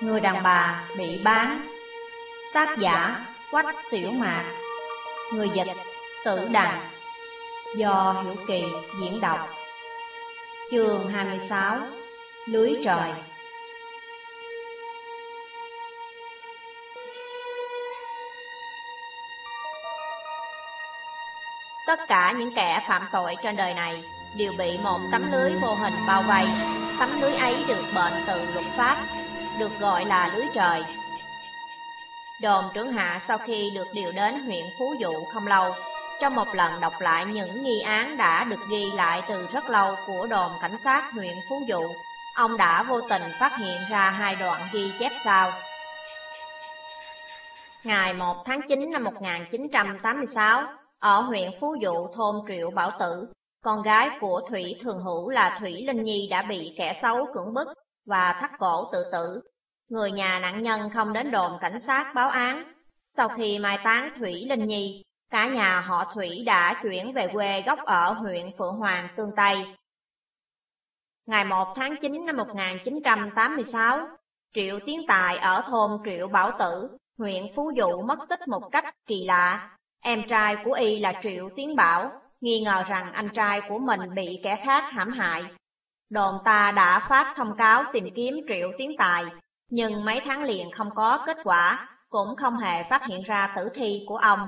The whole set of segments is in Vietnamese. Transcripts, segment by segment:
Người đàn bà bị bán. Tác giả Quách Tiểu Mạc. Người dịch Tử Đằng. Do Hiểu Kỳ diễn đọc. Chương 26. Lưới trời. Tất cả những kẻ phạm tội trên đời này đều bị một tấm lưới vô hình bao vây. Tấm lưới ấy được bệnh từ luật pháp, được gọi là lưới trời. Đồn trưởng hạ sau khi được điều đến huyện Phú Dụ không lâu, trong một lần đọc lại những nghi án đã được ghi lại từ rất lâu của đồn cảnh sát huyện Phú Dụ, ông đã vô tình phát hiện ra hai đoạn ghi chép sau. Ngày 1 tháng 9 năm 1986, ở huyện Phú Dụ thôn Triệu Bảo Tử, con gái của Thủy Thường Hữu là Thủy Linh Nhi đã bị kẻ xấu cưỡng bức và thắt cổ tự tử. Người nhà nạn nhân không đến đồn cảnh sát báo án. Sau khi mai táng Thủy Linh Nhi, cả nhà họ Thủy đã chuyển về quê gốc ở huyện Phượng Hoàng, Tương Tây. Ngày 1 tháng 9 năm 1986, Triệu Tiến Tài ở thôn Triệu Bảo Tử, huyện Phú Dụ mất tích một cách kỳ lạ. Em trai của y là Triệu Tiến Bảo nghi ngờ rằng anh trai của mình bị kẻ khác hãm hại. Đồn ta đã phát thông cáo tìm kiếm Triệu Tiến Tài, nhưng mấy tháng liền không có kết quả, cũng không hề phát hiện ra tử thi của ông.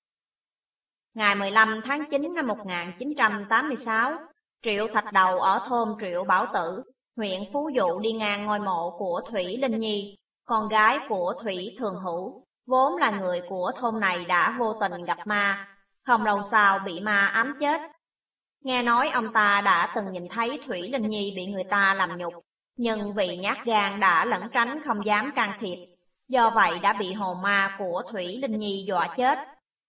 Ngày 15 tháng 9 năm 1986, Triệu Thạch Đầu ở thôn Triệu Bảo Tử, huyện Phú Dụ đi ngang ngôi mộ của Thủy Linh Nhi, con gái của Thủy Thường Hữu, vốn là người của thôn này đã vô tình gặp ma, không lâu sau bị ma ám chết. Nghe nói ông ta đã từng nhìn thấy Thủy Linh Nhi bị người ta làm nhục, nhưng vì nhát gan đã lẩn tránh không dám can thiệp, do vậy đã bị hồn ma của Thủy Linh Nhi dọa chết.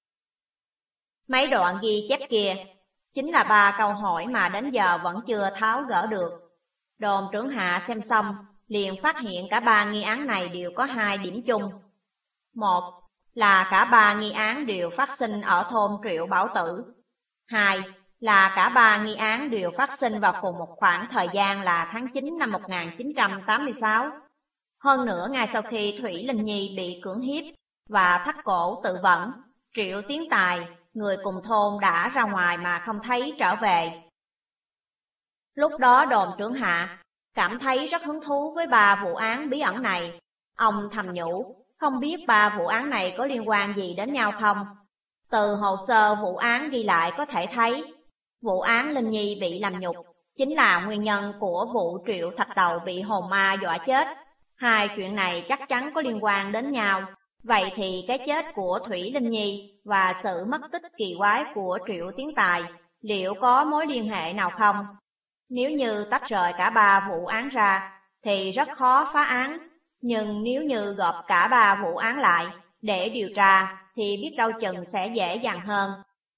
Mấy đoạn ghi chép kia chính là 3 câu hỏi mà đến giờ vẫn chưa tháo gỡ được. Đồn trưởng hạ xem xong, liền phát hiện cả 3 nghi án này đều có 2 điểm chung. Một là cả 3 nghi án đều phát sinh ở thôn Triệu Bảo Tử. 2 là cả 3 nghi án đều phát sinh vào cùng một khoảng thời gian là tháng 9 năm 1986. Hơn nữa, ngay sau khi Thủy Linh Nhi bị cưỡng hiếp và thắt cổ tự vẫn, Triệu Tiến Tài, người cùng thôn đã ra ngoài mà không thấy trở về. Lúc đó đồn trưởng hạ cảm thấy rất hứng thú với 3 vụ án bí ẩn này. Ông thầm nhủ, không biết 3 vụ án này có liên quan gì đến nhau không? Từ hồ sơ vụ án ghi lại có thể thấy, vụ án Linh Nhi bị làm nhục chính là nguyên nhân của vụ Triệu Thạch Đầu bị hồn ma dọa chết. Hai chuyện này chắc chắn có liên quan đến nhau. Vậy thì cái chết của Thủy Linh Nhi và sự mất tích kỳ quái của Triệu Tiến Tài liệu có mối liên hệ nào không? Nếu như tách rời cả 3 vụ án ra thì rất khó phá án, nhưng nếu như gộp cả 3 vụ án lại để điều tra thì biết đâu chừng sẽ dễ dàng hơn.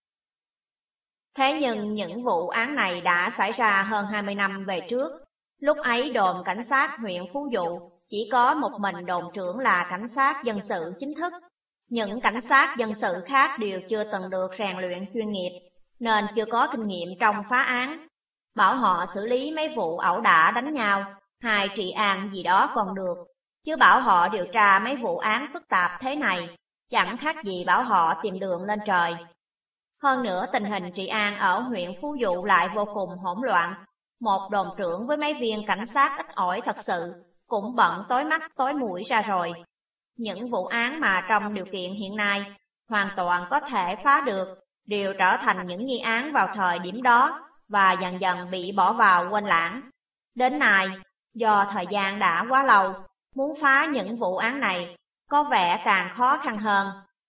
Thế nhưng những vụ án này đã xảy ra hơn 20 năm về trước. Lúc ấy đồn cảnh sát huyện Phú Dụ chỉ có một mình đồn trưởng là cảnh sát dân sự chính thức. Những cảnh sát dân sự khác đều chưa từng được rèn luyện chuyên nghiệp, nên chưa có kinh nghiệm trong phá án. Bảo họ xử lý mấy vụ ẩu đả đánh nhau, hay trị an gì đó còn được, chứ bảo họ điều tra mấy vụ án phức tạp thế này, chẳng khác gì bảo họ tìm đường lên trời. Hơn nữa tình hình trị an ở huyện Phú Dụ lại vô cùng hỗn loạn. Một đồn trưởng với mấy viên cảnh sát ít ỏi thật sự, cũng bận tối mắt tối mũi ra rồi. Những vụ án mà trong điều kiện hiện nay hoàn toàn có thể phá được, đều trở thành những nghi án vào thời điểm đó và dần dần bị bỏ vào quên lãng. Đến nay, do thời gian đã quá lâu, muốn phá những vụ án này có vẻ càng khó khăn hơn.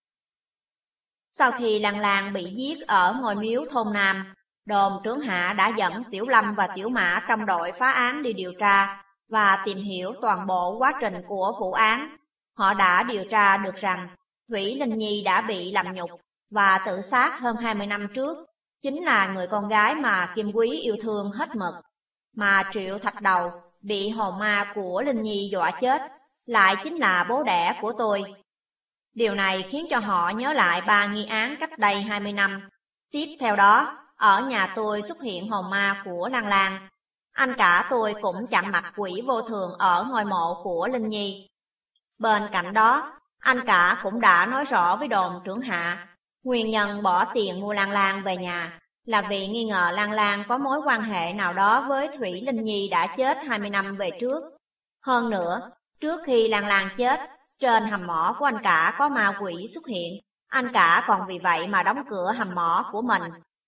Sau khi Lan Lan bị giết ở ngôi miếu thôn Nam, đồn trưởng hạ đã dẫn Tiểu Lâm và Tiểu Mã trong đội phá án đi điều tra và tìm hiểu toàn bộ quá trình của vụ án. Họ đã điều tra được rằng Thủy Linh Nhi đã bị làm nhục và tự sát hơn 20 năm trước, chính là người con gái mà Kim Quý yêu thương hết mực. Mà Triệu Thạch Đầu bị hồn ma của Linh Nhi dọa chết lại chính là bố đẻ của tôi. Điều này khiến cho họ nhớ lại 3 nghi án cách đây 20 năm. Tiếp theo đó, ở nhà tôi xuất hiện hồn ma của Lan Lan. Anh cả tôi cũng chạm mặt quỷ vô thường ở ngôi mộ của Linh Nhi. Bên cạnh đó, anh cả cũng đã nói rõ với đồn trưởng hạ, nguyên nhân bỏ tiền mua Lan Lan về nhà là vì nghi ngờ Lan Lan có mối quan hệ nào đó với Thủy Linh Nhi đã chết 20 năm về trước. Hơn nữa, trước khi Lan Lan chết, trên hầm mỏ của anh cả có ma quỷ xuất hiện, anh cả còn vì vậy mà đóng cửa hầm mỏ của mình.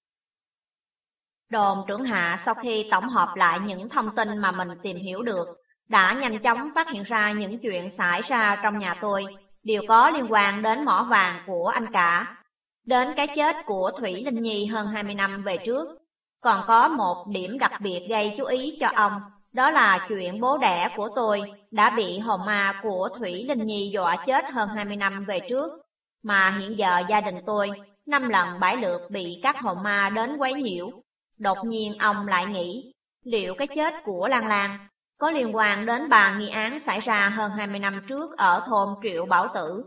Đồn trưởng hạ sau khi tổng hợp lại những thông tin mà mình tìm hiểu được, đã nhanh chóng phát hiện ra những chuyện xảy ra trong nhà tôi đều có liên quan đến mỏ vàng của anh cả, đến cái chết của Thủy Linh Nhi hơn 20 năm về trước. Còn có một điểm đặc biệt gây chú ý cho ông, đó là chuyện bố đẻ của tôi đã bị hồn ma của Thủy Linh Nhi dọa chết hơn 20 năm về trước, mà hiện giờ gia đình tôi 5 lần 7 lượt bị các hồn ma đến quấy nhiễu. Đột nhiên ông lại nghĩ, liệu cái chết của Lan Lan có liên quan đến 3 nghi án xảy ra hơn 20 năm trước ở thôn Triệu Bảo Tử?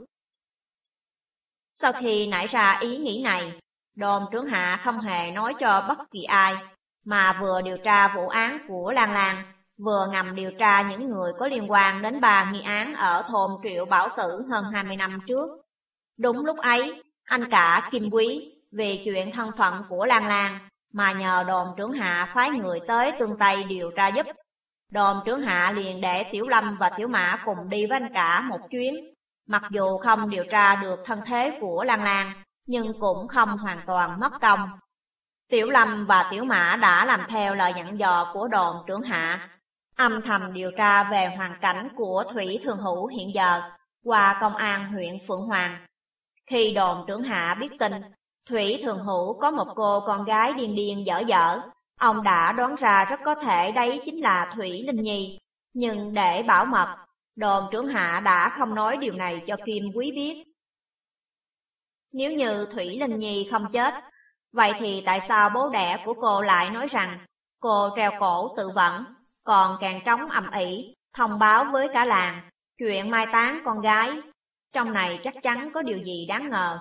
Sau khi nảy ra ý nghĩ này, đồn trưởng hạ không hề nói cho bất kỳ ai, mà vừa điều tra vụ án của Lan Lan, vừa ngầm điều tra những người có liên quan đến 3 nghi án ở thôn Triệu Bảo Tử hơn 20 năm trước. Đúng lúc ấy, anh cả Kim Quý vì chuyện thân phận của Lan Lan mà nhờ đồn trưởng hạ phái người tới Tương Tây điều tra giúp. Đồn trưởng hạ liền để Tiểu Lâm và Tiểu Mã cùng đi với anh cả một chuyến. Mặc dù không điều tra được thân thế của Lan Lan, nhưng cũng không hoàn toàn mất công. Tiểu Lâm và Tiểu Mã đã làm theo lời dặn dò của đồn trưởng hạ, âm thầm điều tra về hoàn cảnh của Thủy Thường Hữu hiện giờ qua công an huyện Phượng Hoàng. Khi đồn trưởng hạ biết tin Thủy Thường Hữu có một cô con gái điên điên dở dở, ông đã đoán ra rất có thể đấy chính là Thủy Linh Nhi. Nhưng để bảo mật, đồn trưởng hạ đã không nói điều này cho Kim Quý biết. Nếu như Thủy Linh Nhi không chết, vậy thì tại sao bố đẻ của cô lại nói rằng cô treo cổ tự vẫn, còn càng trống ầm ĩ thông báo với cả làng chuyện mai táng con gái? Trong này chắc chắn có điều gì đáng ngờ.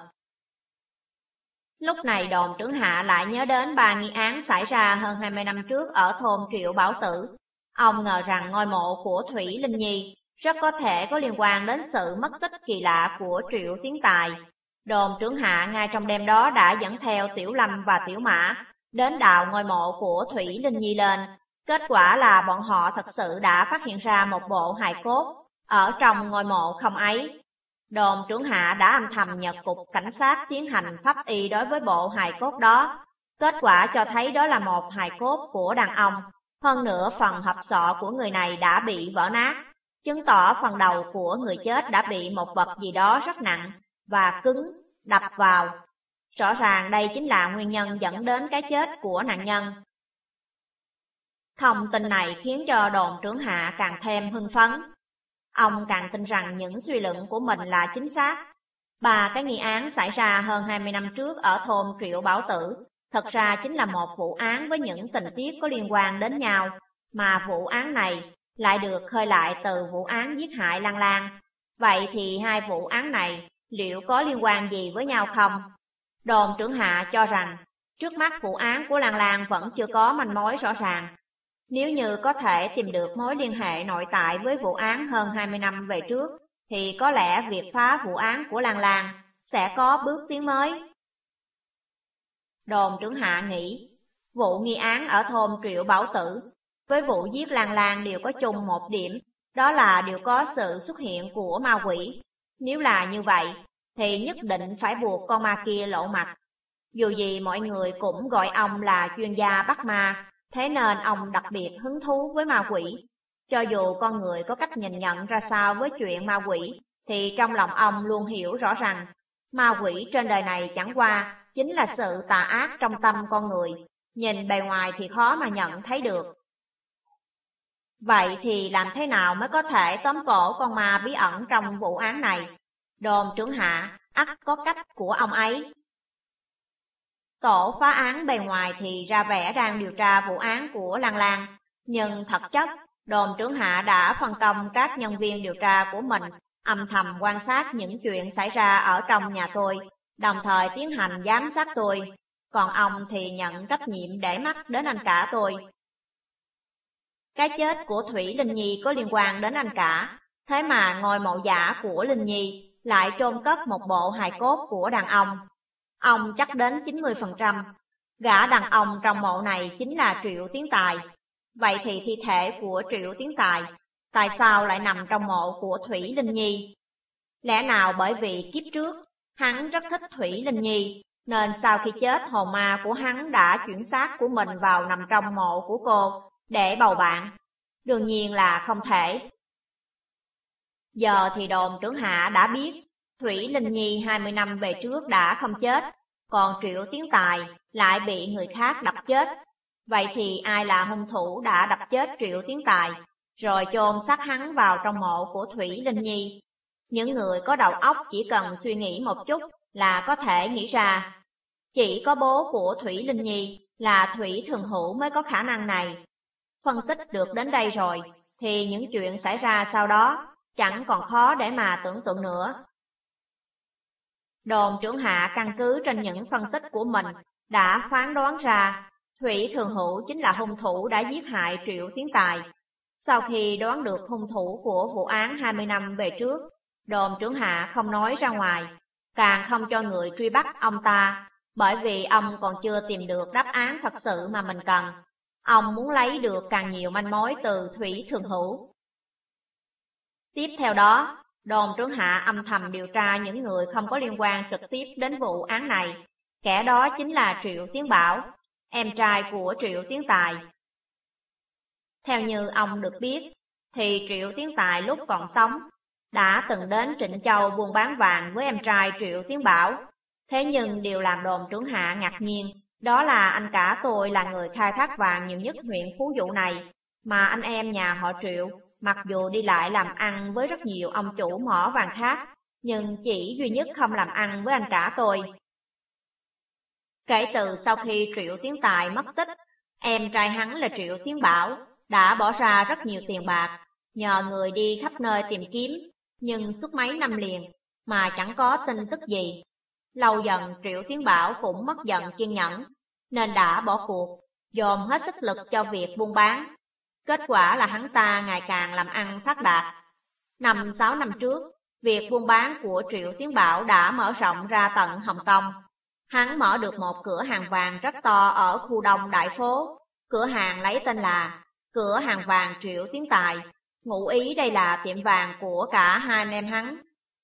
Lúc này đồn trưởng hạ lại nhớ đến 3 nghi án xảy ra hơn 20 năm trước ở thôn Triệu Bảo Tử. Ông ngờ rằng ngôi mộ của Thủy Linh Nhi rất có thể có liên quan đến sự mất tích kỳ lạ của Triệu Tiến Tài. Đồn trưởng hạ ngay trong đêm đó đã dẫn theo Tiểu Lâm và Tiểu Mã đến đào ngôi mộ của Thủy Linh Nhi lên. Kết quả là bọn họ thật sự đã phát hiện ra một bộ hài cốt ở trong ngôi mộ không ấy. Đồn trưởng hạ đã âm thầm nhờ cục cảnh sát tiến hành pháp y đối với bộ hài cốt đó. Kết quả cho thấy đó là một hài cốt của đàn ông. Hơn nữa phần hộp sọ của người này đã bị vỡ nát, chứng tỏ phần đầu của người chết đã bị một vật gì đó rất nặng và cứng đập vào. Rõ ràng đây chính là nguyên nhân dẫn đến cái chết của nạn nhân. Thông tin này khiến cho đồn trưởng hạ càng thêm hưng phấn. Ông càng tin rằng những suy luận của mình là chính xác. 3 cái nghi án xảy ra hơn 20 năm trước ở thôn Triệu Bảo Tử thật ra chính là một vụ án với những tình tiết có liên quan đến nhau, mà vụ án này lại được khơi lại từ vụ án giết hại Lan Lan. Vậy thì 2 vụ án này liệu có liên quan gì với nhau không? Đồn trưởng hạ cho rằng trước mắt vụ án của Lan Lan vẫn chưa có manh mối rõ ràng. Nếu như có thể tìm được mối liên hệ nội tại với vụ án hơn 20 năm về trước, thì có lẽ việc phá vụ án của Lan Lan sẽ có bước tiến mới. Đồn trưởng hạ nghĩ, vụ nghi án ở thôn Triệu Bảo Tử với vụ giết Lan Lan đều có chung một điểm, đó là đều có sự xuất hiện của ma quỷ. Nếu là như vậy, thì nhất định phải buộc con ma kia lộ mặt. Dù gì mọi người cũng gọi ông là chuyên gia bắt ma, thế nên ông đặc biệt hứng thú với ma quỷ. Cho dù con người có cách nhìn nhận ra sao với chuyện ma quỷ, thì trong lòng ông luôn hiểu rõ rằng ma quỷ trên đời này chẳng qua chính là sự tà ác trong tâm con người, nhìn bề ngoài thì khó mà nhận thấy được. Vậy thì làm thế nào mới có thể tóm cổ con ma bí ẩn trong vụ án này? Đồn trưởng hạ ắt có cách của ông ấy. Tổ phá án bề ngoài thì ra vẻ đang điều tra vụ án của Lan Lan, nhưng thật chất, đồn trưởng hạ đã phân công các nhân viên điều tra của mình âm thầm quan sát những chuyện xảy ra ở trong nhà tôi, đồng thời tiến hành giám sát tôi, còn ông thì nhận trách nhiệm để mắt đến anh cả tôi. Cái chết của Thủy Linh Nhi có liên quan đến anh cả, thế mà ngôi mộ giả của Linh Nhi lại chôn cất một bộ hài cốt của đàn ông chắc đến 90%. Gã đàn ông trong mộ này chính là Triệu Tiến Tài. Vậy thì thi thể của Triệu Tiến Tài tại sao lại nằm trong mộ của Thủy Linh Nhi? Lẽ nào bởi vì kiếp trước hắn rất thích Thủy Linh Nhi, nên sau khi chết hồn ma của hắn đã chuyển xác của mình vào nằm trong mộ của cô để bầu bạn? Đương nhiên là không thể. Giờ thì đồn trưởng hạ đã biết Thủy Linh Nhi 20 năm về trước đã không chết, còn Triệu Tiến Tài lại bị người khác đập chết. Vậy thì ai là hung thủ đã đập chết Triệu Tiến Tài, rồi chôn xác hắn vào trong mộ của Thủy Linh Nhi? Những người có đầu óc chỉ cần suy nghĩ một chút là có thể nghĩ ra. Chỉ có bố của Thủy Linh Nhi là Thủy Thường Hữu mới có khả năng này. Phân tích được đến đây rồi, thì những chuyện xảy ra sau đó chẳng còn khó để mà tưởng tượng nữa. Đồn trưởng hạ căn cứ trên những phân tích của mình đã phán đoán ra Thủy Thường Hữu chính là hung thủ đã giết hại Triệu Tiến Tài. Sau khi đoán được hung thủ của vụ án 20 năm về trước, đồn trưởng hạ không nói ra ngoài, càng không cho người truy bắt ông ta, bởi vì ông còn chưa tìm được đáp án thật sự mà mình cần. Ông muốn lấy được càng nhiều manh mối từ Thủy Thường Hữu. Tiếp theo đó, đồn trưởng hạ âm thầm điều tra những người không có liên quan trực tiếp đến vụ án này. Kẻ đó chính là Triệu Tiến Bảo, em trai của Triệu Tiến Tài. Theo như ông được biết, thì Triệu Tiến Tài lúc còn sống đã từng đến Trịnh Châu buôn bán vàng với em trai Triệu Tiến Bảo. Thế nhưng điều làm đồn trưởng hạ ngạc nhiên, đó là anh cả tôi là người khai thác vàng nhiều nhất huyện Phú Dụ này, mà anh em nhà họ Triệu mặc dù đi lại làm ăn với rất nhiều ông chủ mỏ vàng khác, nhưng chỉ duy nhất không làm ăn với anh cả tôi. Kể từ sau khi Triệu Tiến Tài mất tích, em trai hắn là Triệu Tiến Bảo đã bỏ ra rất nhiều tiền bạc, nhờ người đi khắp nơi tìm kiếm, nhưng suốt mấy năm liền mà chẳng có tin tức gì. Lâu dần Triệu Tiến Bảo cũng mất dần kiên nhẫn, nên đã bỏ cuộc, dồn hết sức lực cho việc buôn bán. Kết quả là hắn ta ngày càng làm ăn phát đạt. 5-6 năm trước, việc buôn bán của Triệu Tiến Bảo đã mở rộng ra tận Hồng Kông. Hắn mở được một cửa hàng vàng rất to ở khu đông Đại Phố. Cửa hàng lấy tên là Cửa hàng vàng Triệu Tiến Tài, ngụ ý đây là tiệm vàng của cả hai anh em hắn.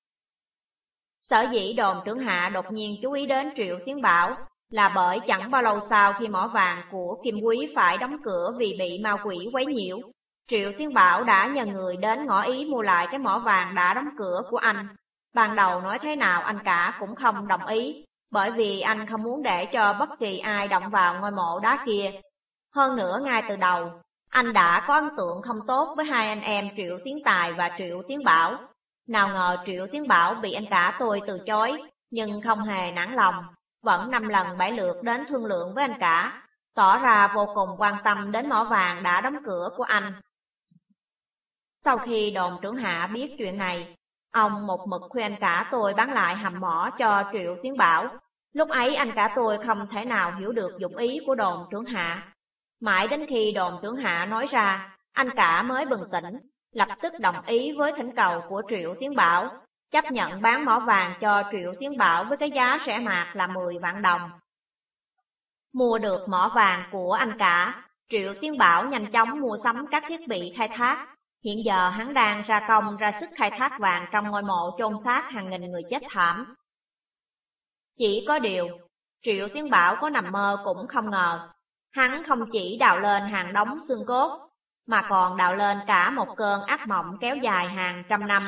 Sở dĩ đồn trưởng hạ đột nhiên chú ý đến Triệu Tiến Bảo là bởi chẳng bao lâu sau khi mỏ vàng của Kim Quý phải đóng cửa vì bị ma quỷ quấy nhiễu, Triệu Tiến Bảo đã nhờ người đến ngỏ ý mua lại cái mỏ vàng đã đóng cửa của anh. Ban đầu nói thế nào anh cả cũng không đồng ý, bởi vì anh không muốn để cho bất kỳ ai động vào ngôi mộ đá kia. Hơn nữa ngay từ đầu, anh đã có ấn tượng không tốt với hai anh em Triệu Tiến Tài và Triệu Tiến Bảo. Nào ngờ Triệu Tiến Bảo bị anh cả tôi từ chối, nhưng không hề nản lòng, vẫn 5 lần 7 lượt đến thương lượng với anh cả, tỏ ra vô cùng quan tâm đến mỏ vàng đã đóng cửa của anh. Sau khi đồn trưởng hạ biết chuyện này, ông một mực khuyên anh cả tôi bán lại hầm mỏ cho Triệu Tiến Bảo. Lúc ấy anh cả tôi không thể nào hiểu được dụng ý của đồn trưởng hạ. Mãi đến khi đồn trưởng hạ nói ra, anh cả mới bừng tỉnh, lập tức đồng ý với thỉnh cầu của Triệu Tiến Bảo, chấp nhận bán mỏ vàng cho Triệu Tiến Bảo với cái giá rẻ mạt là 10 vạn đồng. Mua được mỏ vàng của anh cả, Triệu Tiến Bảo nhanh chóng mua sắm các thiết bị khai thác. Hiện giờ hắn đang ra công ra sức khai thác vàng trong ngôi mộ chôn xác hàng nghìn người chết thảm. Chỉ có điều, Triệu Tiến Bảo có nằm mơ cũng không ngờ, hắn không chỉ đào lên hàng đống xương cốt, mà còn đào lên cả một cơn ác mộng kéo dài hàng trăm năm.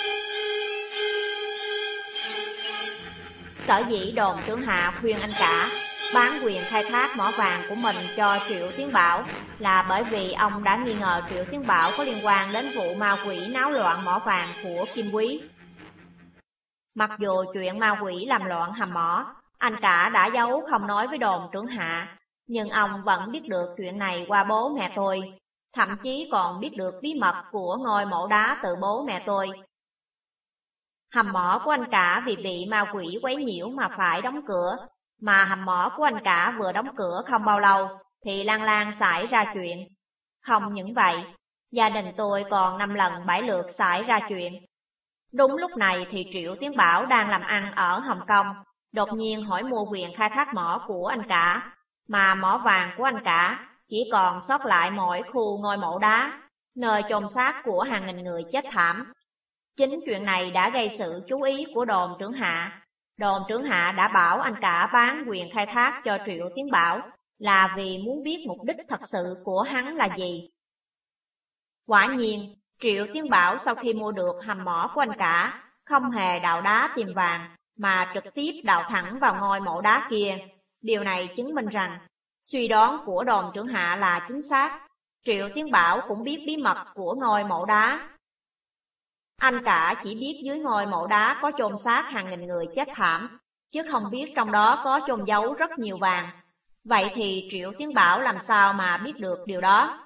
Sở dĩ đồn trưởng hạ khuyên anh cả bán quyền khai thác mỏ vàng của mình cho Triệu Tiến Bảo là bởi vì ông đã nghi ngờ Triệu Tiến Bảo có liên quan đến vụ ma quỷ náo loạn mỏ vàng của Kim Quý. Mặc dù chuyện ma quỷ làm loạn hầm mỏ, anh cả đã giấu không nói với đồn trưởng hạ, nhưng ông vẫn biết được chuyện này qua bố mẹ tôi, thậm chí còn biết được bí mật của ngôi mộ đá từ bố mẹ tôi. Hầm mỏ của anh cả vì bị ma quỷ quấy nhiễu mà phải đóng cửa, mà hầm mỏ của anh cả vừa đóng cửa không bao lâu thì Lan Lan xảy ra chuyện. Không những vậy, gia đình tôi còn 5 lần 7 lượt xảy ra chuyện. Đúng lúc này thì Triệu Tiến Bảo đang làm ăn ở Hồng Kông, đột nhiên hỏi mua quyền khai thác mỏ của anh cả, mà mỏ vàng của anh cả chỉ còn sót lại mỗi khu ngôi mộ đá, nơi chôn xác của hàng nghìn người chết thảm. Chính chuyện này đã gây sự chú ý của đồn trưởng hạ. Đồn trưởng hạ đã bảo anh cả bán quyền khai thác cho Triệu Tiến Bảo là vì muốn biết mục đích thật sự của hắn là gì. Quả nhiên, Triệu Tiến Bảo sau khi mua được hầm mỏ của anh cả, không hề đào đá tìm vàng, mà trực tiếp đào thẳng vào ngôi mộ đá kia. Điều này chứng minh rằng, suy đoán của đồn trưởng hạ là chính xác. Triệu Tiến Bảo cũng biết bí mật của ngôi mộ đá. Anh cả chỉ biết dưới ngôi mộ đá có chôn xác hàng nghìn người chết thảm, chứ không biết trong đó có chôn giấu rất nhiều vàng. Vậy thì Triệu Tiến Bảo làm sao mà biết được điều đó?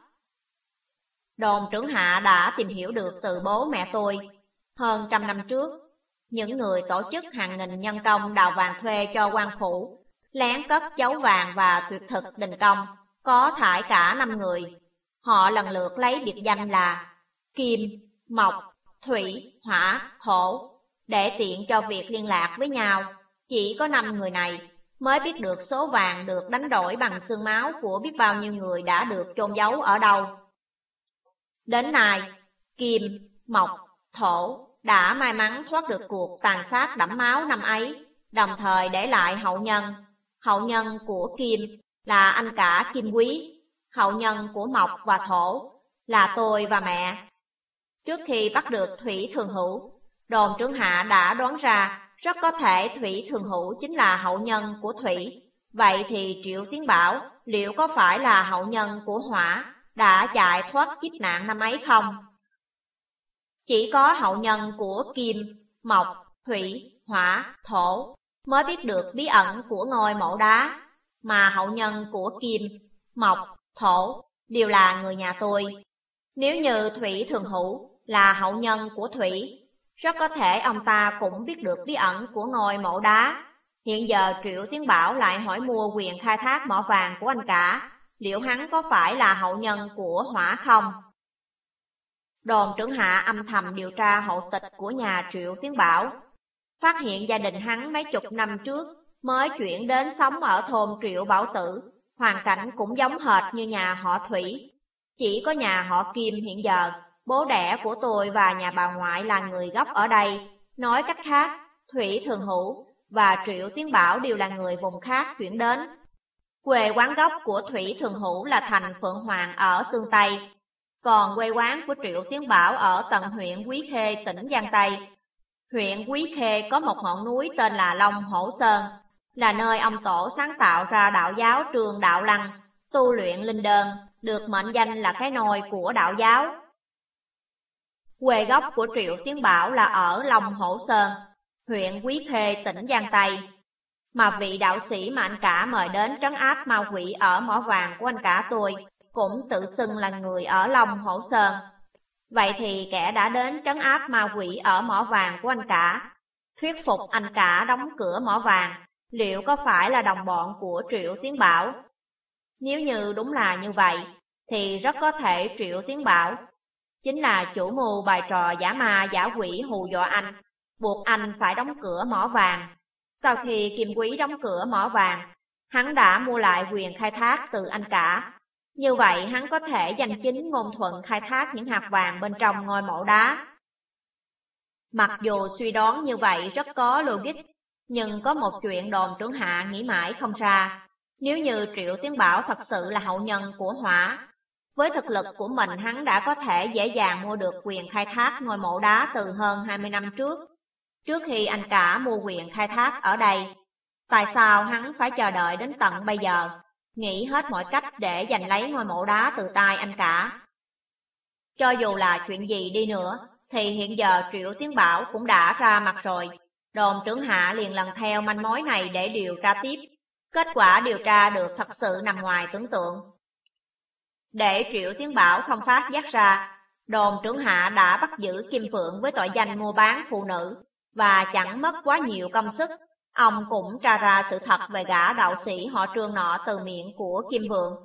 Đồn trưởng hạ đã tìm hiểu được từ bố mẹ tôi. Hơn 100 năm trước, những người tổ chức hàng nghìn nhân công đào vàng thuê cho quan phủ, lén cất giấu vàng và tuyệt thực đình công, có thải cả 5 người. Họ lần lượt lấy biệt danh là Kim, Mộc, Thủy, Hỏa, Thổ, để tiện cho việc liên lạc với nhau. Chỉ có 5 người này mới biết được số vàng được đánh đổi bằng xương máu của biết bao nhiêu người đã được chôn giấu ở đâu. Đến nay, Kim, Mộc, Thổ đã may mắn thoát được cuộc tàn sát đẫm máu năm ấy, đồng thời để lại hậu nhân. Hậu nhân của Kim là anh cả Kim Quý, hậu nhân của Mộc và Thổ là tôi và mẹ. Trước khi bắt được Thủy Thường Hữu, đồn trưởng hạ đã đoán ra rất có thể Thủy Thường Hữu chính là hậu nhân của Thủy. Vậy thì Triệu Tiến Bảo liệu có phải là hậu nhân của Hỏa đã chạy thoát kiếp nạn năm ấy không? Chỉ có hậu nhân của Kim, Mộc, Thủy, Hỏa, Thổ mới biết được bí ẩn của ngôi mộ đá, mà hậu nhân của Kim, Mộc, Thổ đều là người nhà tôi. Nếu như Thủy Thường Hữu là hậu nhân của Thủy, rất có thể ông ta cũng biết được bí ẩn của ngôi mộ đá. Hiện giờ Triệu Tiến Bảo lại hỏi mua quyền khai thác mỏ vàng của anh cả, liệu hắn có phải là hậu nhân của Hỏa không? Đồn trưởng hạ âm thầm điều tra hộ tịch của nhà Triệu Tiến Bảo, phát hiện gia đình hắn mấy chục năm trước mới chuyển đến sống ở thôn Triệu Bảo Tử, hoàn cảnh cũng giống hệt như nhà họ Thủy. Chỉ có nhà họ Kim hiện giờ, bố đẻ của tôi và nhà bà ngoại là người gốc ở đây. Nói cách khác, Thủy Thường Hữu và Triệu Tiến Bảo đều là người vùng khác chuyển đến. Quê quán gốc của Thủy Thường Hữu là thành Phượng Hoàng ở Tương Tây, còn quê quán của Triệu Tiến Bảo ở tận huyện Quý Khê, tỉnh Giang Tây. Huyện Quý Khê có một ngọn núi tên là Long Hổ Sơn, là nơi ông tổ sáng tạo ra đạo giáo Trường Đạo Lăng, tu luyện linh đơn, được mệnh danh là cái nôi của đạo giáo. Quê gốc của Triệu Tiến Bảo là ở Long Hổ Sơn, huyện Quý Khê, tỉnh Giang Tây. Mà vị đạo sĩ mà anh cả mời đến trấn áp ma quỷ ở mỏ vàng của anh cả tôi cũng tự xưng là người ở Long Hổ Sơn. Vậy thì kẻ đã đến trấn áp ma quỷ ở mỏ vàng của anh cả, thuyết phục anh cả đóng cửa mỏ vàng, liệu có phải là đồng bọn của Triệu Tiến Bảo? Nếu như đúng là như vậy, thì rất có thể Triệu Tiến Bảo chính là chủ mưu bài trò giả ma giả quỷ hù dọa anh, buộc anh phải đóng cửa mỏ vàng. Sau khi Kim Quý đóng cửa mỏ vàng, hắn đã mua lại quyền khai thác từ anh cả. Như vậy hắn có thể danh chính ngôn thuận khai thác những hạt vàng bên trong ngôi mộ đá. Mặc dù suy đoán như vậy rất có logic, nhưng có một chuyện đồn trưởng hạ nghĩ mãi không ra. Nếu như Triệu Tiến Bảo thật sự là hậu nhân của Hỏa, với thực lực của mình hắn đã có thể dễ dàng mua được quyền khai thác ngôi mộ đá từ hơn 20 năm trước khi anh cả mua quyền khai thác ở đây. Tại sao hắn phải chờ đợi đến tận bây giờ, nghĩ hết mọi cách để giành lấy ngôi mộ đá từ tay anh cả? Cho dù là chuyện gì đi nữa, thì hiện giờ Triệu Tiến Bảo cũng đã ra mặt rồi. Đồn trưởng hạ liền lần theo manh mối này để điều tra tiếp. Kết quả điều tra được thật sự nằm ngoài tưởng tượng. Để Triệu Tiến Bảo không phát giác ra, đồn trưởng hạ đã bắt giữ Kim Phượng với tội danh mua bán phụ nữ, và chẳng mất quá nhiều công sức, ông cũng tra ra sự thật về gã đạo sĩ họ Trương nọ từ miệng của Kim Phượng.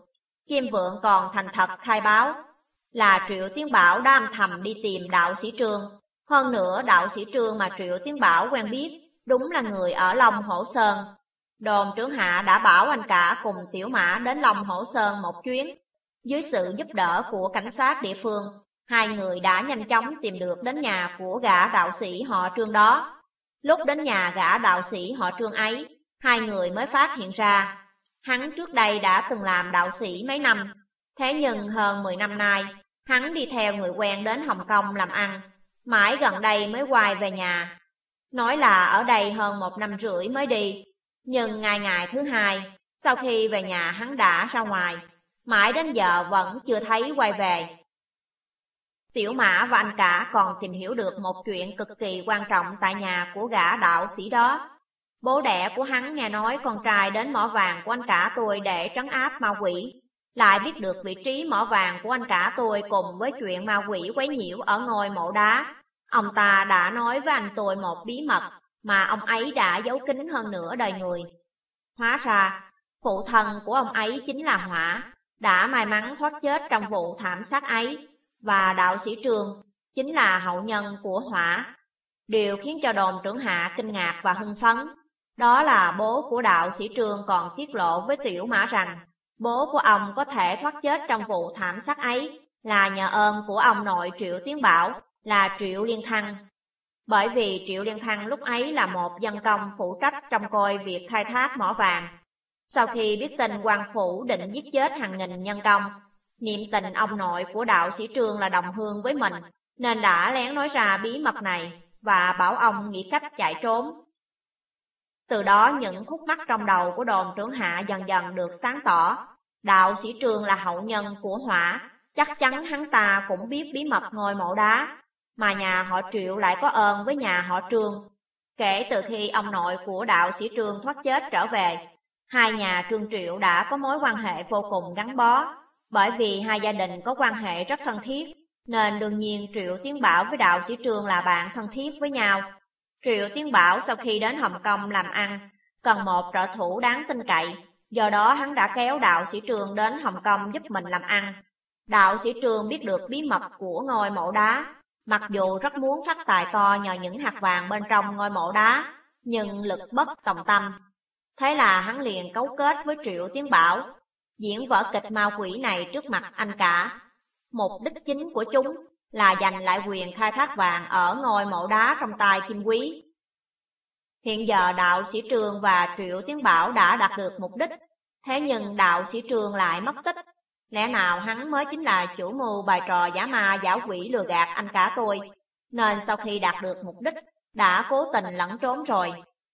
Kim Vượng còn thành thật khai báo là Triệu Tiến Bảo đã âm thầm đi tìm đạo sĩ Trương. Hơn nữa đạo sĩ Trương mà Triệu Tiến Bảo quen biết đúng là người ở Long Hổ Sơn. Đồn trưởng hạ đã bảo anh cả cùng Tiểu Mã đến Long Hổ Sơn một chuyến. Dưới sự giúp đỡ của cảnh sát địa phương, hai người đã nhanh chóng tìm được đến nhà của gã đạo sĩ họ Trương đó. Lúc đến nhà gã đạo sĩ họ Trương ấy, hai người mới phát hiện ra hắn trước đây đã từng làm đạo sĩ mấy năm. Thế nhưng hơn 10 năm nay, hắn đi theo người quen đến Hồng Kông làm ăn, mãi gần đây mới quay về nhà. Nói là ở đây hơn 1 năm rưỡi mới đi, nhưng ngày thứ hai, sau khi về nhà hắn đã ra ngoài, mãi đến giờ vẫn chưa thấy quay về. Tiểu Mã và anh cả còn tìm hiểu được một chuyện cực kỳ quan trọng tại nhà của gã đạo sĩ đó. Bố đẻ của hắn nghe nói con trai đến mỏ vàng của anh cả tôi để trấn áp ma quỷ. Lại biết được vị trí mỏ vàng của anh cả tôi cùng với chuyện ma quỷ quấy nhiễu ở ngôi mộ đá. Ông ta đã nói với anh tôi một bí mật mà ông ấy đã giấu kín hơn nửa đời người. Hóa ra, phụ thân của ông ấy chính là Hỏa, đã may mắn thoát chết trong vụ thảm sát ấy, và đạo sĩ Trương chính là hậu nhân của Hỏa. Điều khiến cho đồn trưởng hạ kinh ngạc và hưng phấn, đó là bố của đạo sĩ Trương còn tiết lộ với Tiểu Mã rằng bố của ông có thể thoát chết trong vụ thảm sát ấy là nhờ ơn của ông nội Triệu Tiến Bảo là Triệu Liên Thăng. Bởi vì Triệu Liên Thăng lúc ấy là một dân công phụ trách trông coi việc khai thác mỏ vàng. Sau khi biết tin quan phủ định giết chết hàng nghìn nhân công, niệm tình ông nội của đạo sĩ Trương là đồng hương với mình, nên đã lén nói ra bí mật này và bảo ông nghĩ cách chạy trốn. Từ đó những khúc mắc trong đầu của đồn trưởng hạ dần dần được sáng tỏ. Đạo sĩ Trương là hậu nhân của Hỏa, chắc chắn hắn ta cũng biết bí mật ngôi mộ đá, mà nhà họ Triệu lại có ơn với nhà họ Trương. Kể từ khi ông nội của đạo sĩ Trương thoát chết trở về, hai nhà Trương Triệu đã có mối quan hệ vô cùng gắn bó. Bởi vì hai gia đình có quan hệ rất thân thiết, nên đương nhiên Triệu Tiến Bảo với đạo sĩ Trương là bạn thân thiết với nhau. Triệu Tiến Bảo sau khi đến Hồng Kông làm ăn, cần một trợ thủ đáng tin cậy, do đó hắn đã kéo đạo sĩ Trương đến Hồng Kông giúp mình làm ăn. Đạo sĩ Trương biết được bí mật của ngôi mộ đá, mặc dù rất muốn phát tài to nhờ những hạt vàng bên trong ngôi mộ đá, nhưng lực bất tòng tâm. Thế là hắn liền cấu kết với Triệu Tiến Bảo, diễn vở kịch ma quỷ này trước mặt anh cả. Mục đích chính của chúng là giành lại quyền khai thác vàng ở ngôi mộ đá trong tay Kim Quý. Hiện giờ đạo sĩ Trương và Triệu Tiến Bảo đã đạt được mục đích, thế nhưng đạo sĩ Trương lại mất tích. Lẽ nào hắn mới chính là chủ mưu bài trò giả ma giả quỷ lừa gạt anh cả tôi, nên sau khi đạt được mục đích đã cố tình lẩn trốn rồi.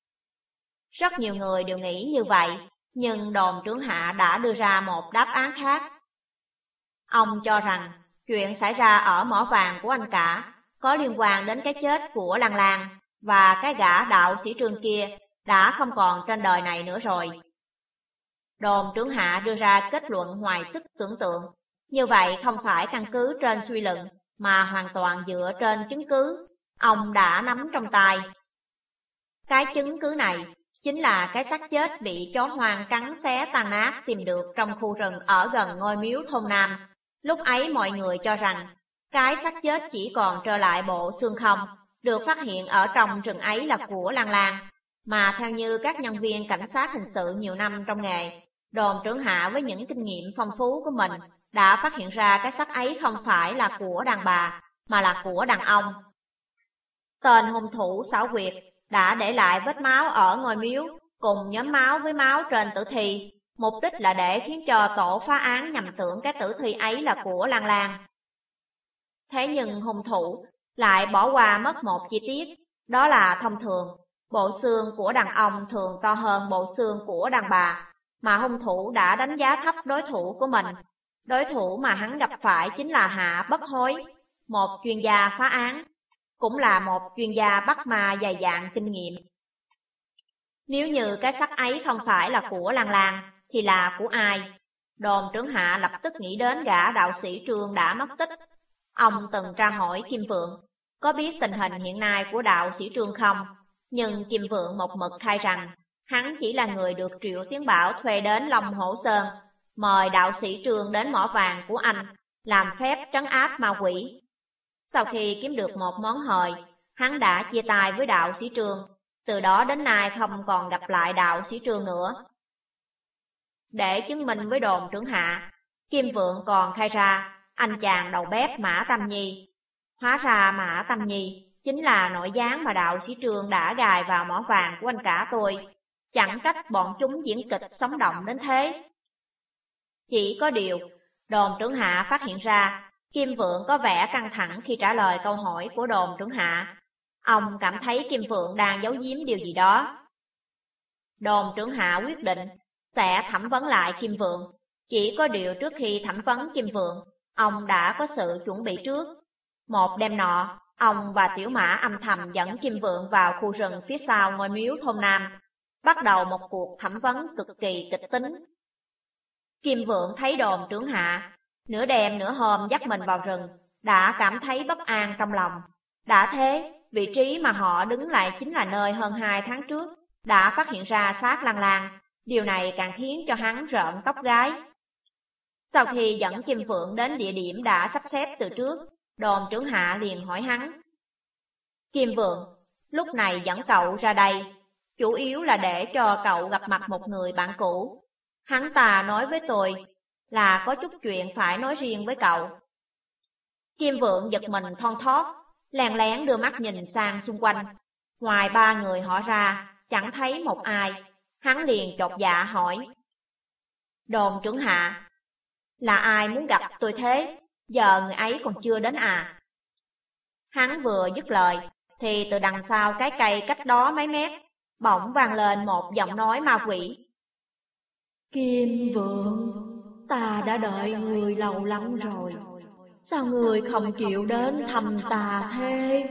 Rất nhiều người đều nghĩ như vậy, nhưng đồn trưởng hạ đã đưa ra một đáp án khác. Ông cho rằng chuyện xảy ra ở mỏ vàng của anh cả có liên quan đến cái chết của Lan Lan, và cái gã đạo sĩ Trương kia đã không còn trên đời này nữa rồi. Đồn trưởng hạ đưa ra kết luận ngoài sức tưởng tượng, như vậy không phải căn cứ trên suy luận, mà hoàn toàn dựa trên chứng cứ ông đã nắm trong tay. Cái chứng cứ này chính là cái xác chết bị chó hoang cắn xé tan nát tìm được trong khu rừng ở gần ngôi miếu thôn Nam. Lúc ấy mọi người cho rằng cái xác chết chỉ còn trơ lại bộ xương không, được phát hiện ở trong rừng ấy là của Lan Lan. Mà theo như các nhân viên cảnh sát hình sự nhiều năm trong nghề, đồn trưởng hạ với những kinh nghiệm phong phú của mình đã phát hiện ra cái xác ấy không phải là của đàn bà, mà là của đàn ông. Tên hung thủ xảo quyệt đã để lại vết máu ở ngôi miếu cùng nhóm máu với máu trên tử thi, mục đích là để khiến cho tổ phá án nhầm tưởng cái tử thi ấy là của Lan Lan. Thế nhưng hung thủ lại bỏ qua mất một chi tiết, đó là thông thường, bộ xương của đàn ông thường to hơn bộ xương của đàn bà, mà hung thủ đã đánh giá thấp đối thủ của mình. Đối thủ mà hắn gặp phải chính là Hạ Bất Hối, một chuyên gia phá án, cũng là một chuyên gia bắt ma dày dạn kinh nghiệm. Nếu như cái xác ấy không phải là của Lan Lan, thì là của ai? Đồn trưởng hạ lập tức nghĩ đến gã đạo sĩ Trương đã mất tích. Ông từng tra hỏi Kim Vượng, có biết tình hình hiện nay của đạo sĩ Trương không? Nhưng Kim Vượng một mực khai rằng, hắn chỉ là người được Triệu Tiến Bảo thuê đến Long Hổ Sơn, mời đạo sĩ Trương đến mỏ vàng của anh, làm phép trấn áp ma quỷ. Sau khi kiếm được một món hời, hắn đã chia tay với đạo sĩ Trương, từ đó đến nay không còn gặp lại đạo sĩ Trương nữa. Để chứng minh với đồn trưởng hạ, Kim Vượng còn khai ra anh chàng đầu bếp Mã Tam Nhi. Hóa ra Mã Tam Nhi chính là nội gián mà đạo sĩ Trương đã gài vào mỏ vàng của anh cả tôi. Chẳng trách bọn chúng diễn kịch sống động đến thế. Chỉ có điều, đồn trưởng hạ phát hiện ra Kim Vượng có vẻ căng thẳng khi trả lời câu hỏi của đồn trưởng hạ. Ông cảm thấy Kim Vượng đang giấu giếm điều gì đó. Đồn trưởng hạ quyết định sẽ thẩm vấn lại Kim Vượng. Chỉ có điều trước khi thẩm vấn Kim Vượng, ông đã có sự chuẩn bị trước. Một đêm nọ, ông và Tiểu Mã âm thầm dẫn Kim Vượng vào khu rừng phía sau ngôi miếu thôn Nam, bắt đầu một cuộc thẩm vấn cực kỳ kịch tính. Kim Vượng thấy đồn trưởng hạ, nửa đêm nửa hôm dắt mình vào rừng, đã cảm thấy bất an trong lòng. Đã thế, vị trí mà họ đứng lại chính là nơi hơn 2 tháng trước đã phát hiện ra xác Lan Lan. Điều này càng khiến cho hắn rợn tóc gáy. Sau khi dẫn Kim Vượng đến địa điểm đã sắp xếp từ trước, đồn trưởng hạ liền hỏi hắn. Kim Vượng, lúc này dẫn cậu ra đây, chủ yếu là để cho cậu gặp mặt một người bạn cũ. Hắn ta nói với tôi là có chút chuyện phải nói riêng với cậu. Kim Vượng giật mình thon thót, lén lén đưa mắt nhìn sang xung quanh. Ngoài 3 người họ ra, chẳng thấy một ai. Hắn liền chột dạ hỏi. Đồn trưởng hạ, là ai muốn gặp tôi thế? Giờ người ấy còn chưa đến à? Hắn vừa dứt lời, thì từ đằng sau cái cây cách đó mấy mét, bỗng vang lên một giọng nói ma quỷ. Kim Vượng, ta đã đợi người lâu lắm rồi. Sao người không chịu đến thăm ta thế?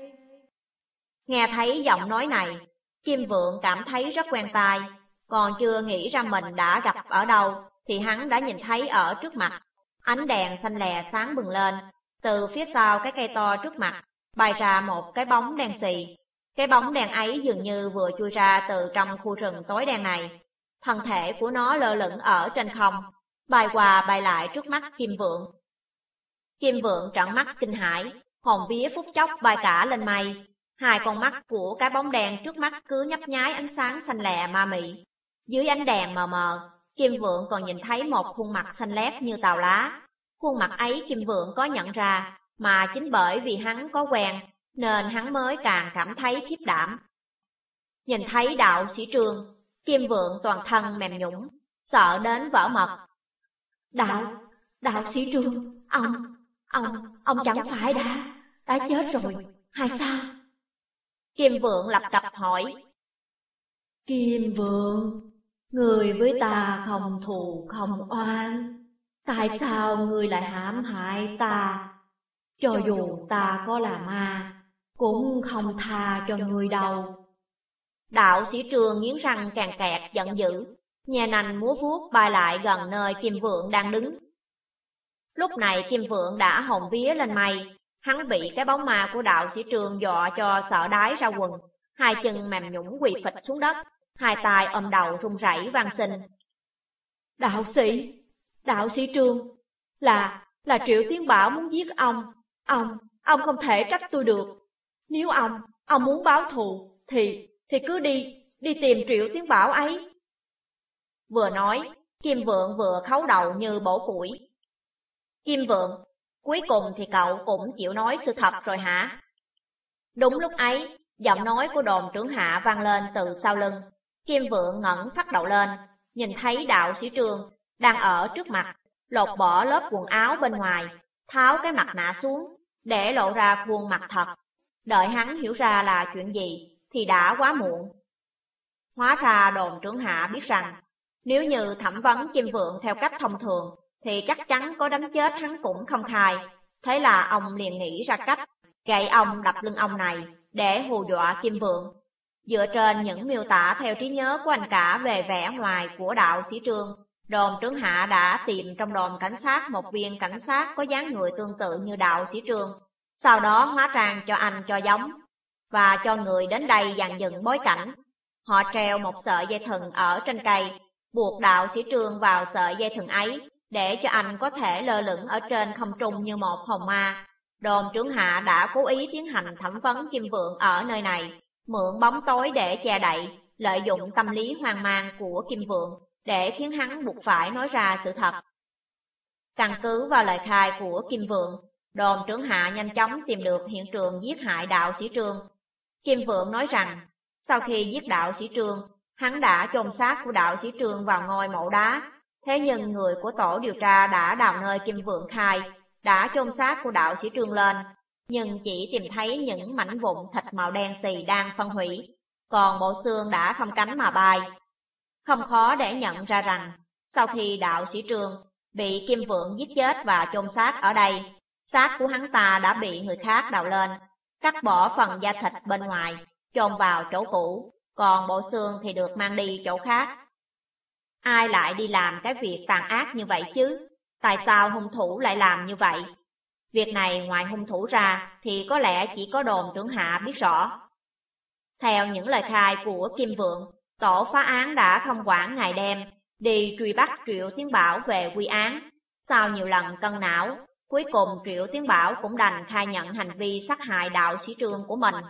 Nghe thấy giọng nói này, Kim Vượng cảm thấy rất quen tai. Còn chưa nghĩ ra mình đã gặp ở đâu, thì hắn đã nhìn thấy ở trước mặt. Ánh đèn xanh lè sáng bừng lên, từ phía sau cái cây to trước mặt, bay ra một cái bóng đen xì. Cái bóng đen ấy dường như vừa chui ra từ trong khu rừng tối đen này. Thân thể của nó lơ lửng ở trên không, bay qua bay lại trước mắt Kim Vượng. Kim Vượng trợn mắt kinh hãi, hồn vía phút chốc bay cả lên mây. 2 con mắt của cái bóng đen trước mắt cứ nhấp nháy ánh sáng xanh lè ma mị. Dưới ánh đèn mờ mờ, Kim Vượng còn nhìn thấy một khuôn mặt xanh lét như tàu lá. Khuôn mặt ấy Kim Vượng có nhận ra, mà chính bởi vì hắn có quen, nên hắn mới càng cảm thấy khiếp đảm. Nhìn thấy đạo sĩ Trương, Kim Vượng toàn thân mềm nhũn, sợ đến vỡ mật. Đạo sĩ Trương, ông chẳng phải đã chết rồi, hay sao? Kim Vượng lập cập hỏi. Kim Vượng, người với ta không thù không oan, tại sao người lại hãm hại ta? Cho dù ta có là ma, cũng không tha cho người đâu. Đạo sĩ Trương nghiến răng càng kẹt giận dữ, nhà nành múa vuốt bay lại gần nơi Kim Vượng đang đứng. Lúc này Kim Vượng đã hồn vía lên mây, hắn bị cái bóng ma của đạo sĩ Trương dọa cho sợ đái ra quần, 2 chân mềm nhũn quỳ phịch xuống đất, 2 tay ôm đầu run rẩy van xin. Đạo sĩ Trương, là Triệu Tiến Bảo muốn giết ông không thể trách tôi được. Nếu ông muốn báo thù, thì cứ đi tìm Triệu Tiến Bảo ấy. Vừa nói, Kim Vượng vừa khấu đầu như bổ củi. Kim Vượng, cuối cùng thì cậu cũng chịu nói sự thật rồi hả? Đúng lúc ấy, giọng nói của đồn trưởng hạ vang lên từ sau lưng. Kim Vượng ngẩng phát đầu lên, nhìn thấy đạo sĩ Trương đang ở trước mặt, lột bỏ lớp quần áo bên ngoài, tháo cái mặt nạ xuống, để lộ ra khuôn mặt thật. Đợi hắn hiểu ra là chuyện gì, thì đã quá muộn. Hóa ra đồn trưởng hạ biết rằng, nếu như thẩm vấn Kim Vượng theo cách thông thường, thì chắc chắn có đánh chết hắn cũng không khai. Thế là ông liền nghĩ ra cách gậy ông đập lưng ông này để hù dọa Kim Vượng. Dựa trên những miêu tả theo trí nhớ của anh cả về vẻ ngoài của đạo sĩ Trương, đồn trưởng hạ đã tìm trong đồn cảnh sát một viên cảnh sát có dáng người tương tự như đạo sĩ Trương, sau đó hóa trang cho anh cho giống, và cho người đến đây dàn dựng bối cảnh. Họ treo một sợi dây thừng ở trên cây, buộc Đạo Sĩ Trương vào sợi dây thừng ấy, để cho anh có thể lơ lửng ở trên không trung như một hồn ma. Đồn trưởng hạ đã cố ý tiến hành thẩm vấn Kim Vượng ở nơi này, mượn bóng tối để che đậy, lợi dụng tâm lý hoang mang của Kim Vượng để khiến hắn buộc phải nói ra sự thật. Căn cứ vào lời khai của Kim Vượng, đồn trưởng hạ nhanh chóng tìm được hiện trường giết hại Đạo Sĩ Trương. Kim Vượng nói rằng, sau khi giết Đạo Sĩ Trương, hắn đã chôn xác của Đạo Sĩ Trương vào ngôi mộ đá. Thế nhưng người của tổ điều tra đã đào nơi Kim Vượng khai, đã chôn xác của Đạo Sĩ Trương lên, nhưng chỉ tìm thấy những mảnh vụn thịt màu đen xì đang phân hủy, còn bộ xương đã không cánh mà bay. Không khó để nhận ra rằng, sau khi Đạo Sĩ Trương bị Kim Vượng giết chết và chôn xác ở đây, xác của hắn ta đã bị người khác đào lên, cắt bỏ phần da thịt bên ngoài, chôn vào chỗ cũ, còn bộ xương thì được mang đi chỗ khác. Ai lại đi làm cái việc tàn ác như vậy chứ? Tại sao hung thủ lại làm như vậy? Việc này ngoài hung thủ ra thì có lẽ chỉ có đồn trưởng hạ biết rõ. Theo những lời khai của Kim Vượng, tổ phá án đã không quản ngày đêm, đi truy bắt Triệu Tiến Bảo về quy án. Sau nhiều lần cân não, cuối cùng Triệu Tiến Bảo cũng đành khai nhận hành vi sát hại Đạo Sĩ Trương của mình.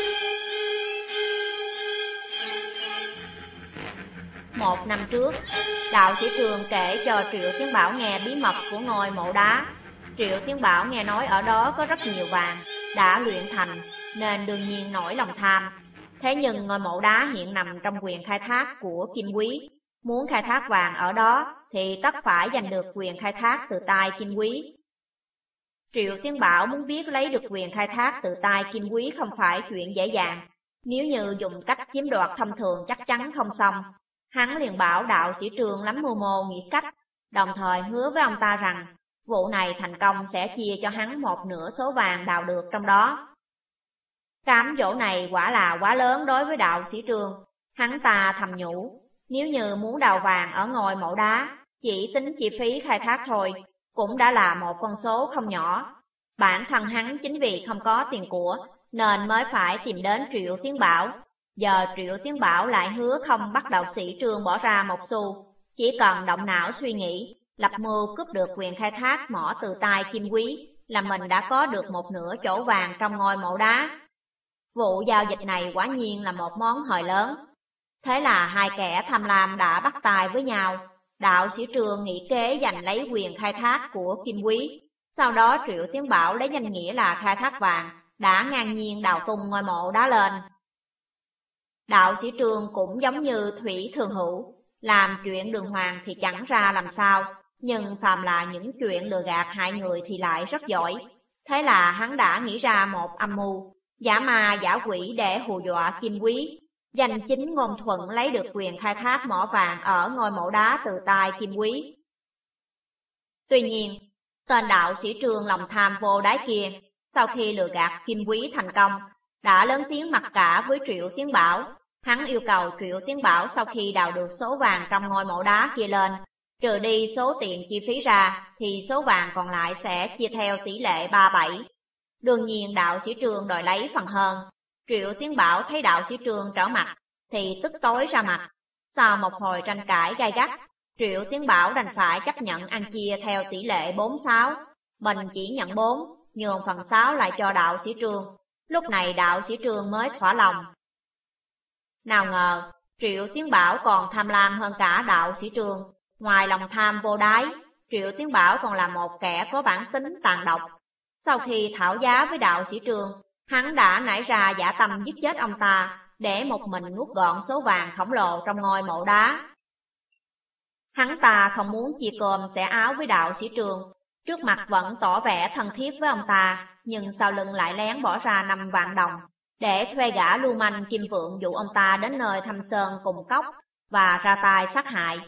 Một năm trước, Đạo Sĩ Trương kể cho Triệu Tiến Bảo nghe bí mật của ngôi mộ đá. Triệu Tiến Bảo nghe nói ở đó có rất nhiều vàng đã luyện thành, nên đương nhiên nổi lòng tham. Thế nhưng ngôi mộ đá hiện nằm trong quyền khai thác của Kim Quý. Muốn khai thác vàng ở đó thì tất phải giành được quyền khai thác từ tay Kim Quý. Triệu Tiến Bảo muốn biết lấy được quyền khai thác từ tay Kim Quý không phải chuyện dễ dàng. Nếu như dùng cách chiếm đoạt thông thường chắc chắn không xong. Hắn liền bảo Đạo Sĩ Trương lắm mưu mô nghĩ cách, đồng thời hứa với ông ta rằng vụ này thành công sẽ chia cho hắn một nửa số vàng đào được trong đó. Cám dỗ này quả là quá lớn đối với Đạo Sĩ Trương. Hắn ta thầm nhủ, nếu như muốn đào vàng ở ngôi mộ đá, chỉ tính chi phí khai thác thôi, cũng đã là một con số không nhỏ. Bản thân hắn chính vì không có tiền của, nên mới phải tìm đến Triệu Tiến Bảo. Giờ Triệu Tiến Bảo lại hứa không bắt Đạo Sĩ Trương bỏ ra một xu, chỉ cần động não suy nghĩ, lập mưu cướp được quyền khai thác mỏ từ tay Kim Quý, là mình đã có được một nửa chỗ vàng trong ngôi mộ đá. Vụ giao dịch này quả nhiên là một món hời lớn. Thế là hai kẻ tham lam đã bắt tay với nhau. Đạo Sĩ Trương nghĩ kế giành lấy quyền khai thác của Kim Quý. Sau đó Triệu Tiến Bảo lấy danh nghĩa là khai thác vàng, đã ngang nhiên đào tung ngôi mộ đá lên. Đạo Sĩ Trương cũng giống như Thủy Thường Hữu, làm chuyện đường hoàng thì chẳng ra làm sao, nhưng phàm là những chuyện lừa gạt hại người thì lại rất giỏi. Thế là hắn đã nghĩ ra một âm mưu, giả ma giả quỷ để hù dọa Kim Quý, giành chính ngôn thuận lấy được quyền khai thác mỏ vàng ở ngôi mộ đá từ tay Kim Quý. Tuy nhiên, tên Đạo Sĩ Trương lòng tham vô đáy kia, sau khi lừa gạt Kim Quý thành công, đã lớn tiếng mặc cả với Triệu Tiến Bảo. Hắn yêu cầu Triệu Tiến Bảo sau khi đào được số vàng trong ngôi mộ đá kia lên, trừ đi số tiền chi phí ra, thì số vàng còn lại sẽ chia theo tỷ lệ 3-7. Đương nhiên Đạo Sĩ Trương đòi lấy phần hơn. Triệu Tiến Bảo thấy Đạo Sĩ Trương trở mặt, thì tức tối ra mặt. Sau một hồi tranh cãi gay gắt, Triệu Tiến Bảo đành phải chấp nhận ăn chia theo tỷ lệ 4-6. Mình chỉ nhận 4, nhường phần 6 lại cho Đạo Sĩ Trương. Lúc này Đạo Sĩ Trương mới thỏa lòng. Nào ngờ, Triệu Tiến Bảo còn tham lam hơn cả Đạo Sĩ Trương. Ngoài lòng tham vô đáy, Triệu Tiến Bảo còn là một kẻ có bản tính tàn độc. Sau khi thảo giá với Đạo Sĩ Trương, hắn đã nảy ra dã tâm giết chết ông ta, để một mình nuốt gọn số vàng khổng lồ trong ngôi mộ đá. Hắn ta không muốn chia cơm xẻ áo với Đạo Sĩ Trương, trước mặt vẫn tỏ vẻ thân thiết với ông ta, nhưng sau lưng lại lén bỏ ra 5 vạn đồng, để thuê gã lưu manh Kim Vượng dụ ông ta đến nơi thăm sơn cùng cốc, và ra tay sát hại.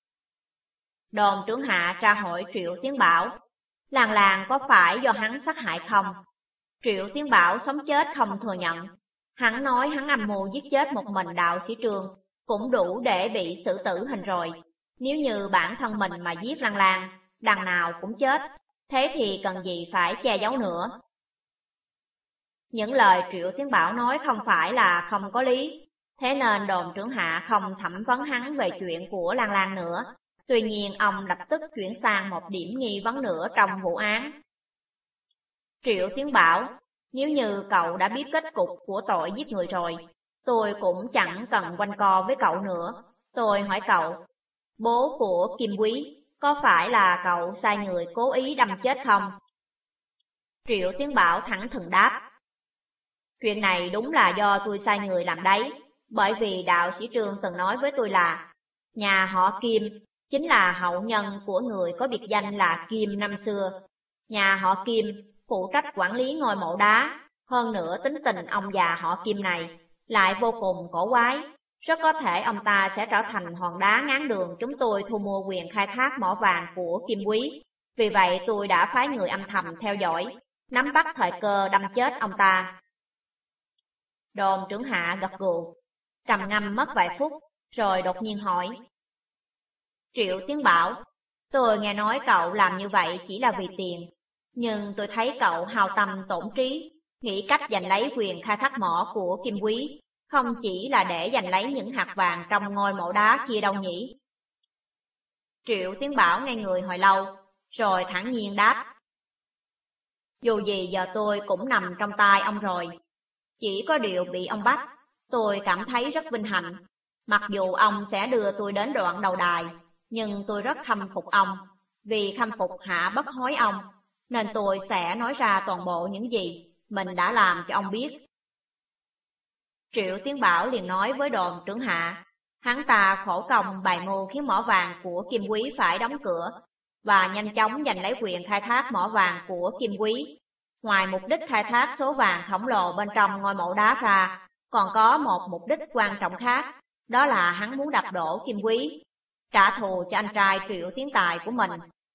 Đồn trưởng hạ tra hỏi Triệu Tiến Bảo, làng có phải do hắn sát hại không? Triệu Tiến Bảo sống chết không thừa nhận. Hắn nói hắn âm mưu giết chết một mình Đạo Sĩ Trương, cũng đủ để bị xử tử hình rồi. Nếu như bản thân mình mà giết Lan, đằng nào cũng chết, thế thì cần gì phải che giấu nữa. Những lời Triệu Tiến Bảo nói không phải là không có lý. Thế nên đồn trưởng hạ không thẩm vấn hắn về chuyện của Lan Lan nữa. Tuy nhiên ông lập tức chuyển sang một điểm nghi vấn nữa trong vụ án. Triệu Tiến bảo, nếu như cậu đã biết kết cục của tội giết người rồi, tôi cũng chẳng cần quanh co với cậu nữa. Tôi hỏi cậu, bố của Kim Quý, có phải là cậu sai người cố ý đâm chết không? Triệu Tiến bảo thẳng thừng đáp, chuyện này đúng là do tôi sai người làm đấy, bởi vì đạo sĩ Trương từng nói với tôi là nhà họ Kim chính là hậu nhân của người có biệt danh là Kim năm xưa. Nhà họ Kim phụ trách quản lý ngôi mộ đá, hơn nữa tính tình ông già họ Kim này lại vô cùng cổ quái. Rất có thể ông ta sẽ trở thành hòn đá ngáng đường chúng tôi thu mua quyền khai thác mỏ vàng của Kim Quý. Vì vậy tôi đã phái người âm thầm theo dõi, nắm bắt thời cơ đâm chết ông ta. Đồn trưởng hạ gật gù, trầm ngâm mất vài phút, rồi đột nhiên hỏi. Triệu Tiến bảo, tôi nghe nói cậu làm như vậy chỉ là vì tiền, nhưng tôi thấy cậu hao tâm tổn trí, nghĩ cách giành lấy quyền khai thác mỏ của Kim Quý, không chỉ là để giành lấy những hạt vàng trong ngôi mộ đá kia đâu nhỉ? Triệu Tiến bảo ngây người hồi lâu, rồi thản nhiên đáp. Dù gì giờ tôi cũng nằm trong tay ông rồi, chỉ có điều bị ông bắt, tôi cảm thấy rất vinh hạnh. Mặc dù ông sẽ đưa tôi đến đoạn đầu đài, nhưng tôi rất khâm phục ông, vì khâm phục hạ bất hối ông, nên tôi sẽ nói ra toàn bộ những gì mình đã làm cho ông biết. Triệu Tiến bảo liền nói với đồn trưởng hạ, hắn ta khổ công bày mưu khiến mỏ vàng của Kim Quý phải đóng cửa, và nhanh chóng giành lấy quyền khai thác mỏ vàng của Kim Quý. Ngoài mục đích khai thác số vàng khổng lồ bên trong ngôi mộ đá ra, còn có một mục đích quan trọng khác, đó là hắn muốn đập đổ Kim Quý, trả thù cho anh trai Triệu Tiến Tài của mình.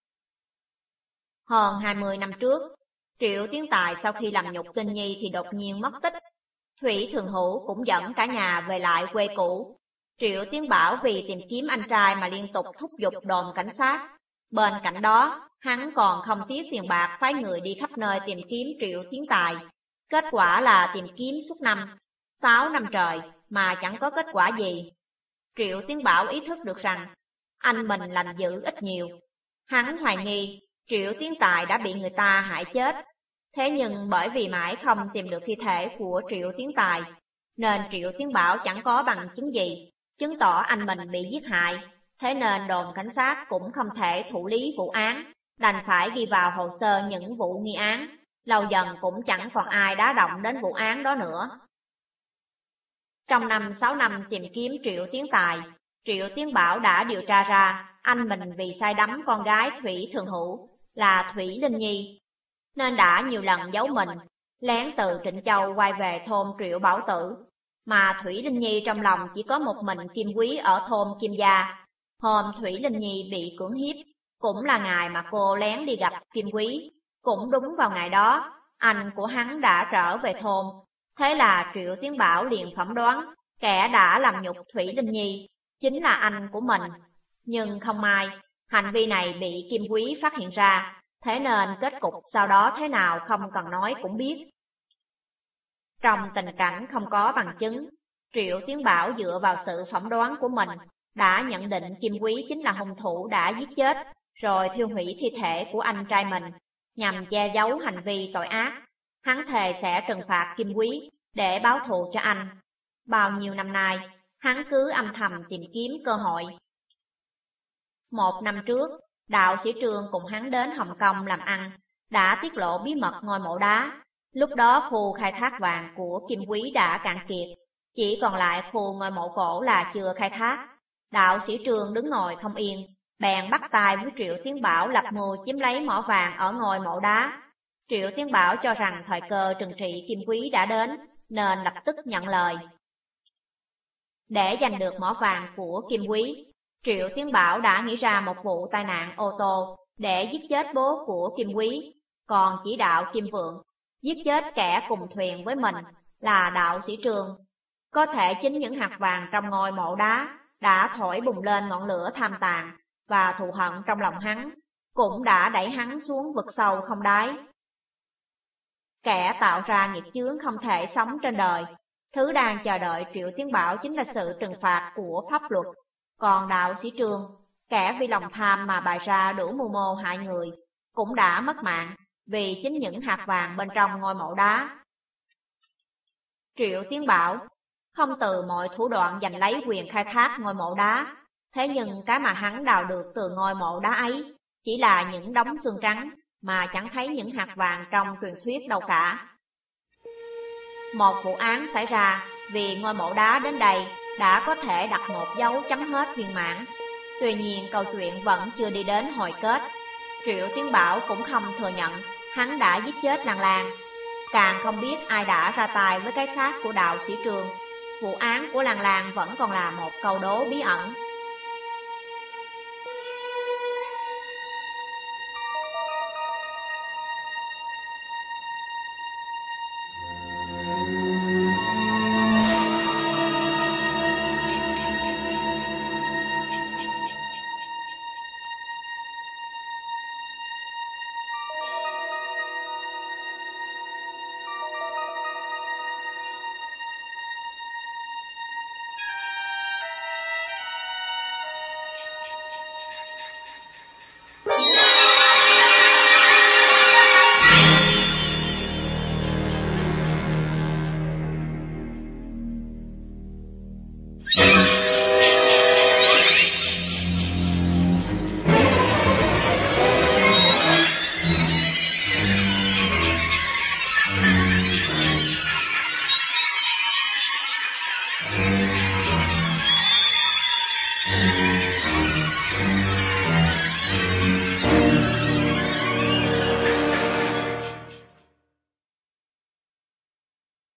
Hơn 20 năm trước, Triệu Tiến Tài sau khi làm nhục Tinh Nhi thì đột nhiên mất tích. Thủy Thường Hữu cũng dẫn cả nhà về lại quê cũ. Triệu Tiến bảo vì tìm kiếm anh trai mà liên tục thúc giục đồn cảnh sát. Bên cạnh đó, hắn còn không tiếc tiền bạc phái người đi khắp nơi tìm kiếm Triệu Tiến Tài. Kết quả là tìm kiếm suốt 6 năm trời mà chẳng có kết quả gì. Triệu Tiến bảo ý thức được rằng anh mình lành dữ ít nhiều. Hắn hoài nghi Triệu Tiến Tài đã bị người ta hại chết. Thế nhưng bởi vì mãi không tìm được thi thể của Triệu Tiến Tài, nên Triệu Tiến bảo chẳng có bằng chứng gì chứng tỏ anh mình bị giết hại. Thế nên đồn cảnh sát cũng không thể thụ lý vụ án, đành phải ghi vào hồ sơ những vụ nghi án. Lâu dần cũng chẳng còn ai đá động đến vụ án đó nữa. Trong 6 năm tìm kiếm Triệu Tiến Tài, Triệu Tiến bảo đã điều tra ra anh mình vì say đắm con gái Thủy Thường Hữu là Thủy Linh Nhi, nên đã nhiều lần giấu mình, lén từ Trịnh Châu quay về thôn Triệu Bảo Tử. Mà Thủy Linh Nhi trong lòng chỉ có một mình Kim Quý ở thôn Kim Gia. Hôm Thủy Linh Nhi bị cưỡng hiếp, cũng là ngày mà cô lén đi gặp Kim Quý. Cũng đúng vào ngày đó, anh của hắn đã trở về thôn. Thế là Triệu Tiến bảo liền phỏng đoán, kẻ đã làm nhục Thủy Linh Nhi chính là anh của mình. Nhưng không may, hành vi này bị Kim Quý phát hiện ra, thế nên kết cục sau đó thế nào không cần nói cũng biết. Trong tình cảnh không có bằng chứng, Triệu Tiến bảo dựa vào sự phỏng đoán của mình, đã nhận định Kim Quý chính là hung thủ đã giết chết, rồi thiêu hủy thi thể của anh trai mình, nhằm che giấu hành vi tội ác. Hắn thề sẽ trừng phạt Kim Quý để báo thù cho anh. Bao nhiêu năm nay, hắn cứ âm thầm tìm kiếm cơ hội. 1 năm trước, đạo sĩ Trương cùng hắn đến Hồng Kông làm ăn, đã tiết lộ bí mật ngôi mộ đá. Lúc đó khu khai thác vàng của Kim Quý đã cạn kiệt, chỉ còn lại khu ngôi mộ cổ là chưa khai thác. Đạo sĩ Trương đứng ngồi không yên, bèn bắt tay với Triệu Tiến bảo lập mưu chiếm lấy mỏ vàng ở ngôi mộ đá. Triệu Tiến bảo cho rằng thời cơ trừng trị Kim Quý đã đến, nên lập tức nhận lời. Để giành được mỏ vàng của Kim Quý, Triệu Tiến bảo đã nghĩ ra một vụ tai nạn ô tô để giết chết bố của Kim Quý, còn chỉ đạo Kim Vượng giết chết kẻ cùng thuyền với mình là đạo sĩ Trương. Có thể chính những hạt vàng trong ngôi mộ đá đã thổi bùng lên ngọn lửa tham tàn, và thù hận trong lòng hắn cũng đã đẩy hắn xuống vực sâu không đáy. Kẻ tạo ra nghiệp chướng không thể sống trên đời, Thứ đang chờ đợi Triệu Tiến Bảo chính là sự trừng phạt của pháp luật. Còn Đạo Sĩ Trường, kẻ vì lòng tham mà bày ra đủ mưu mô hại người, cũng đã mất mạng vì chính những hạt vàng bên trong ngôi mộ đá. Triệu Tiến Bảo không từ mọi thủ đoạn giành lấy quyền khai thác ngôi mộ đá, thế nhưng cái mà hắn đào được từ ngôi mộ đá ấy chỉ là những đống xương trắng mà chẳng thấy những hạt vàng trong truyền thuyết đâu cả. Một vụ án xảy ra vì ngôi mộ đá đến đây đã có thể đặt một dấu chấm hết viên mãn. Tuy nhiên câu chuyện vẫn chưa đi đến hồi kết. Triệu Tiến Bảo cũng không thừa nhận hắn đã giết chết Lan Lan, càng không biết ai đã ra tay với cái xác của Đạo Sĩ Trường. Vụ án của Lan Lan vẫn còn là một câu đố bí ẩn.